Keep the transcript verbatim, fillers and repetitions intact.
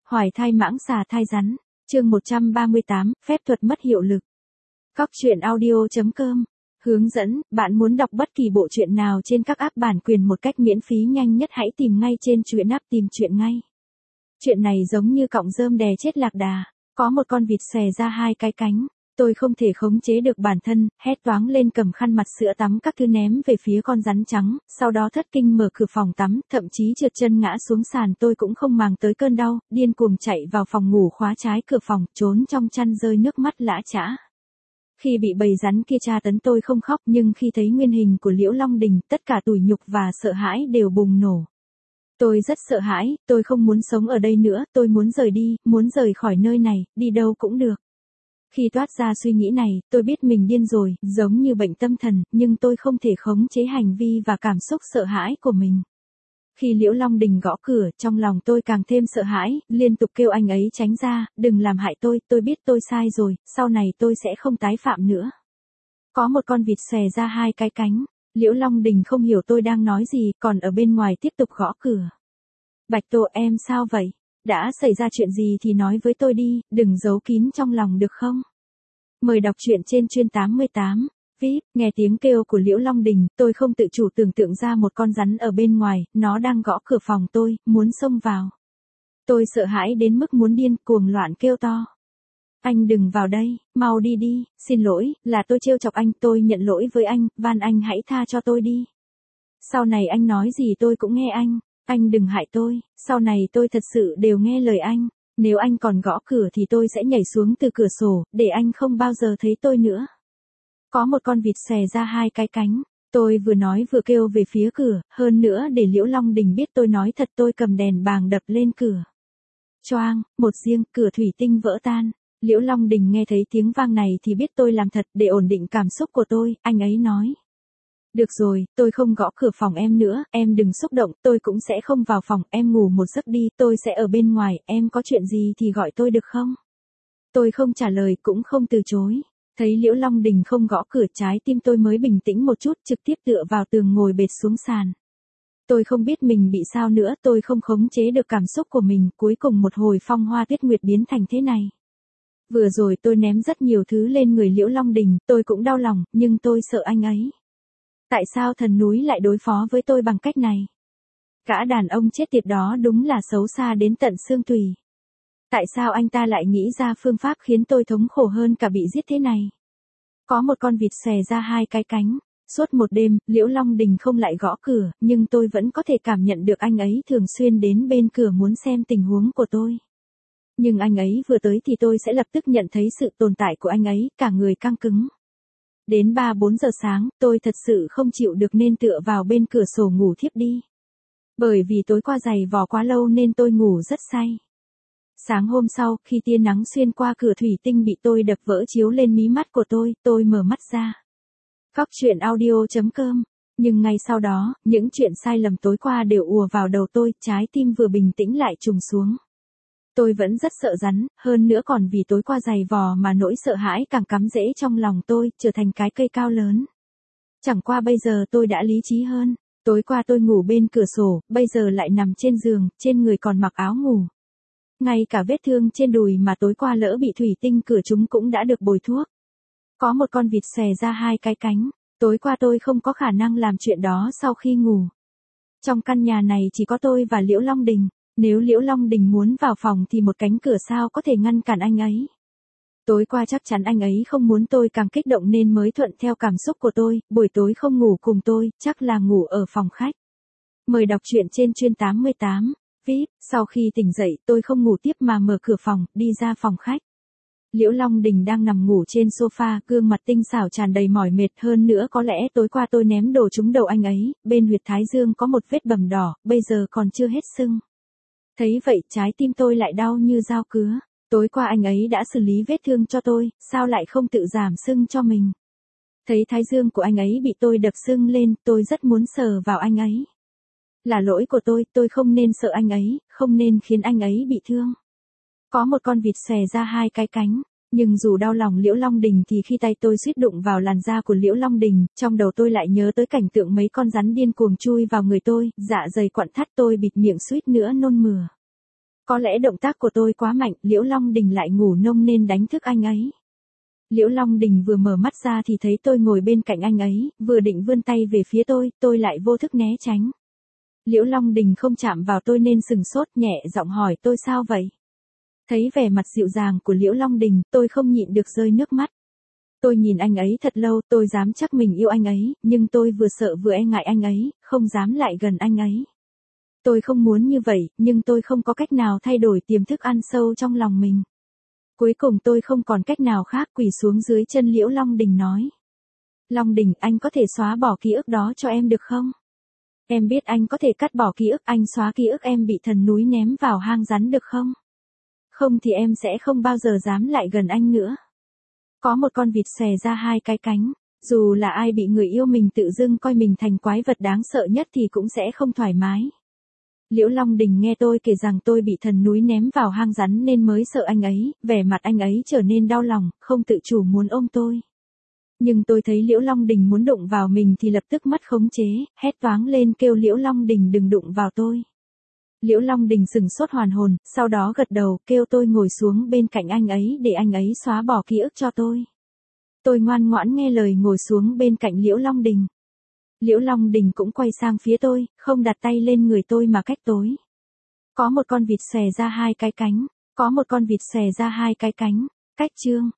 Hoài thai mãng xà thai rắn. Chương một trăm ba mươi tám, phép thuật mất hiệu lực. Cóc truyện audio chấm com. Hướng dẫn, bạn muốn đọc bất kỳ bộ truyện nào trên các app bản quyền một cách miễn phí nhanh nhất hãy tìm ngay trên truyện app tìm truyện ngay. Chuyện này giống như cọng rơm đè chết lạc đà, có một con vịt xòe ra hai cái cánh. Tôi không thể khống chế được bản thân, hét toáng lên cầm khăn mặt sữa tắm các thứ ném về phía con rắn trắng, sau đó thất kinh mở cửa phòng tắm, thậm chí trượt chân ngã xuống sàn tôi cũng không màng tới cơn đau, điên cuồng chạy vào phòng ngủ khóa trái cửa phòng, trốn trong chăn rơi nước mắt lã chã. Khi bị bầy rắn kia tra tấn tôi không khóc nhưng khi thấy nguyên hình của Liễu Long Đình, tất cả tủi nhục và sợ hãi đều bùng nổ. Tôi rất sợ hãi, tôi không muốn sống ở đây nữa, tôi muốn rời đi, muốn rời khỏi nơi này, đi đâu cũng được. Khi toát ra suy nghĩ này, tôi biết mình điên rồi, giống như bệnh tâm thần, nhưng tôi không thể khống chế hành vi và cảm xúc sợ hãi của mình. Khi Liễu Long Đình gõ cửa, trong lòng tôi càng thêm sợ hãi, liên tục kêu anh ấy tránh ra, đừng làm hại tôi, tôi biết tôi sai rồi, sau này tôi sẽ không tái phạm nữa. Có một con vịt xòe ra hai cái cánh, Liễu Long Đình không hiểu tôi đang nói gì, còn ở bên ngoài tiếp tục gõ cửa. Bạch Tô, em sao vậy? Đã xảy ra chuyện gì thì nói với tôi đi, đừng giấu kín trong lòng được không? Mời đọc truyện trên chuyên tám mươi tám. vê i pê, nghe tiếng kêu của Liễu Long Đình, tôi không tự chủ tưởng tượng ra một con rắn ở bên ngoài, nó đang gõ cửa phòng tôi, muốn xông vào. Tôi sợ hãi đến mức muốn điên, cuồng loạn kêu to. Anh đừng vào đây, mau đi đi, xin lỗi, là tôi trêu chọc anh, tôi nhận lỗi với anh, van anh hãy tha cho tôi đi. Sau này anh nói gì tôi cũng nghe anh. Anh đừng hại tôi, sau này tôi thật sự đều nghe lời anh. Nếu anh còn gõ cửa thì tôi sẽ nhảy xuống từ cửa sổ, để anh không bao giờ thấy tôi nữa. Có một con vịt xòe ra hai cái cánh. Tôi vừa nói vừa kêu về phía cửa, hơn nữa để Liễu Long Đình biết tôi nói thật, tôi cầm đèn bàng đập lên cửa. Choang, một giêng, cửa thủy tinh vỡ tan. Liễu Long Đình nghe thấy tiếng vang này thì biết tôi làm thật, để ổn định cảm xúc của tôi, anh ấy nói. Được rồi, tôi không gõ cửa phòng em nữa, em đừng xúc động, tôi cũng sẽ không vào phòng, em ngủ một giấc đi, tôi sẽ ở bên ngoài, em có chuyện gì thì gọi tôi được không? Tôi không trả lời cũng không từ chối. Thấy Liễu Long Đình không gõ cửa, trái tim tôi mới bình tĩnh một chút, trực tiếp tựa vào tường ngồi bệt xuống sàn. Tôi không biết mình bị sao nữa, tôi không khống chế được cảm xúc của mình, cuối cùng một hồi phong hoa tuyết nguyệt biến thành thế này. Vừa rồi tôi ném rất nhiều thứ lên người Liễu Long Đình, tôi cũng đau lòng, nhưng tôi sợ anh ấy. Tại sao thần núi lại đối phó với tôi bằng cách này? Gã đàn ông chết tiệt đó đúng là xấu xa đến tận xương tủy. Tại sao anh ta lại nghĩ ra phương pháp khiến tôi thống khổ hơn cả bị giết thế này? Có một con vịt xòe ra hai cái cánh. Suốt một đêm, Liễu Long Đình không lại gõ cửa, nhưng tôi vẫn có thể cảm nhận được anh ấy thường xuyên đến bên cửa muốn xem tình huống của tôi. Nhưng anh ấy vừa tới thì tôi sẽ lập tức nhận thấy sự tồn tại của anh ấy, cả người căng cứng. Đến ba bốn giờ sáng, tôi thật sự không chịu được nên tựa vào bên cửa sổ ngủ thiếp đi. Bởi vì tối qua giày vò quá lâu nên tôi ngủ rất say. Sáng hôm sau, khi tia nắng xuyên qua cửa thủy tinh bị tôi đập vỡ chiếu lên mí mắt của tôi, tôi mở mắt ra. Cóc truyện audio chấm com. Nhưng ngay sau đó, những chuyện sai lầm tối qua đều ùa vào đầu tôi, trái tim vừa bình tĩnh lại trùng xuống. Tôi vẫn rất sợ rắn, hơn nữa còn vì tối qua giày vò mà nỗi sợ hãi càng cắm rễ trong lòng tôi, trở thành cái cây cao lớn. Chẳng qua bây giờ tôi đã lý trí hơn, tối qua tôi ngủ bên cửa sổ, bây giờ lại nằm trên giường, trên người còn mặc áo ngủ. Ngay cả vết thương trên đùi mà tối qua lỡ bị thủy tinh cửa trúng cũng đã được bồi thuốc. Có một con vịt xòe ra hai cái cánh, tối qua tôi không có khả năng làm chuyện đó sau khi ngủ. Trong căn nhà này chỉ có tôi và Liễu Long Đình. Nếu Liễu Long Đình muốn vào phòng thì một cánh cửa sao có thể ngăn cản anh ấy. Tối qua chắc chắn anh ấy không muốn tôi càng kích động nên mới thuận theo cảm xúc của tôi, buổi tối không ngủ cùng tôi, chắc là ngủ ở phòng khách. Mời đọc truyện trên chuyên tám mươi tám. vê i pê, sau khi tỉnh dậy tôi không ngủ tiếp mà mở cửa phòng, đi ra phòng khách. Liễu Long Đình đang nằm ngủ trên sofa, gương mặt tinh xảo tràn đầy mỏi mệt, hơn nữa có lẽ tối qua tôi ném đồ trúng đầu anh ấy, bên huyệt thái dương có một vết bầm đỏ, bây giờ còn chưa hết sưng. Thấy vậy trái tim tôi lại đau như dao cứa. Tối qua anh ấy đã xử lý vết thương cho tôi, sao lại không tự giảm sưng cho mình? Thấy thái dương của anh ấy bị tôi đập sưng lên, tôi rất muốn sờ vào anh ấy. Là lỗi của tôi, tôi không nên sợ anh ấy, không nên khiến anh ấy bị thương. Có một con vịt xòe ra hai cái cánh. Nhưng dù đau lòng Liễu Long Đình thì khi tay tôi suýt đụng vào làn da của Liễu Long Đình, trong đầu tôi lại nhớ tới cảnh tượng mấy con rắn điên cuồng chui vào người tôi, dạ dày quặn thắt tôi bịt miệng suýt nữa nôn mửa. Có lẽ động tác của tôi quá mạnh, Liễu Long Đình lại ngủ nông nên đánh thức anh ấy. Liễu Long Đình vừa mở mắt ra thì thấy tôi ngồi bên cạnh anh ấy, vừa định vươn tay về phía tôi, tôi lại vô thức né tránh. Liễu Long Đình không chạm vào tôi nên sừng sốt, nhẹ giọng hỏi tôi sao vậy. Thấy vẻ mặt dịu dàng của Liễu Long Đình, tôi không nhịn được rơi nước mắt. Tôi nhìn anh ấy thật lâu, tôi dám chắc mình yêu anh ấy, nhưng tôi vừa sợ vừa e ngại anh ấy, không dám lại gần anh ấy. Tôi không muốn như vậy, nhưng tôi không có cách nào thay đổi tiềm thức ăn sâu trong lòng mình. Cuối cùng tôi không còn cách nào khác, quỳ xuống dưới chân Liễu Long Đình nói. Long Đình, anh có thể xóa bỏ ký ức đó cho em được không? Em biết anh có thể cắt bỏ ký ức, anh xóa ký ức em bị thần núi ném vào hang rắn được không? Không thì em sẽ không bao giờ dám lại gần anh nữa. Có một con vịt xòe ra hai cái cánh, dù là ai bị người yêu mình tự dưng coi mình thành quái vật đáng sợ nhất thì cũng sẽ không thoải mái. Liễu Long Đình nghe tôi kể rằng tôi bị thần núi ném vào hang rắn nên mới sợ anh ấy, vẻ mặt anh ấy trở nên đau lòng, không tự chủ muốn ôm tôi. Nhưng tôi thấy Liễu Long Đình muốn đụng vào mình thì lập tức mất khống chế, hét toáng lên kêu Liễu Long Đình đừng đụng vào tôi. Liễu Long Đình sừng sốt hoàn hồn, sau đó gật đầu, kêu tôi ngồi xuống bên cạnh anh ấy để anh ấy xóa bỏ ký ức cho tôi. Tôi ngoan ngoãn nghe lời ngồi xuống bên cạnh Liễu Long Đình. Liễu Long Đình cũng quay sang phía tôi, không đặt tay lên người tôi mà cách tối. Có một con vịt xòe ra hai cái cánh, có một con vịt xòe ra hai cái cánh, cách chương.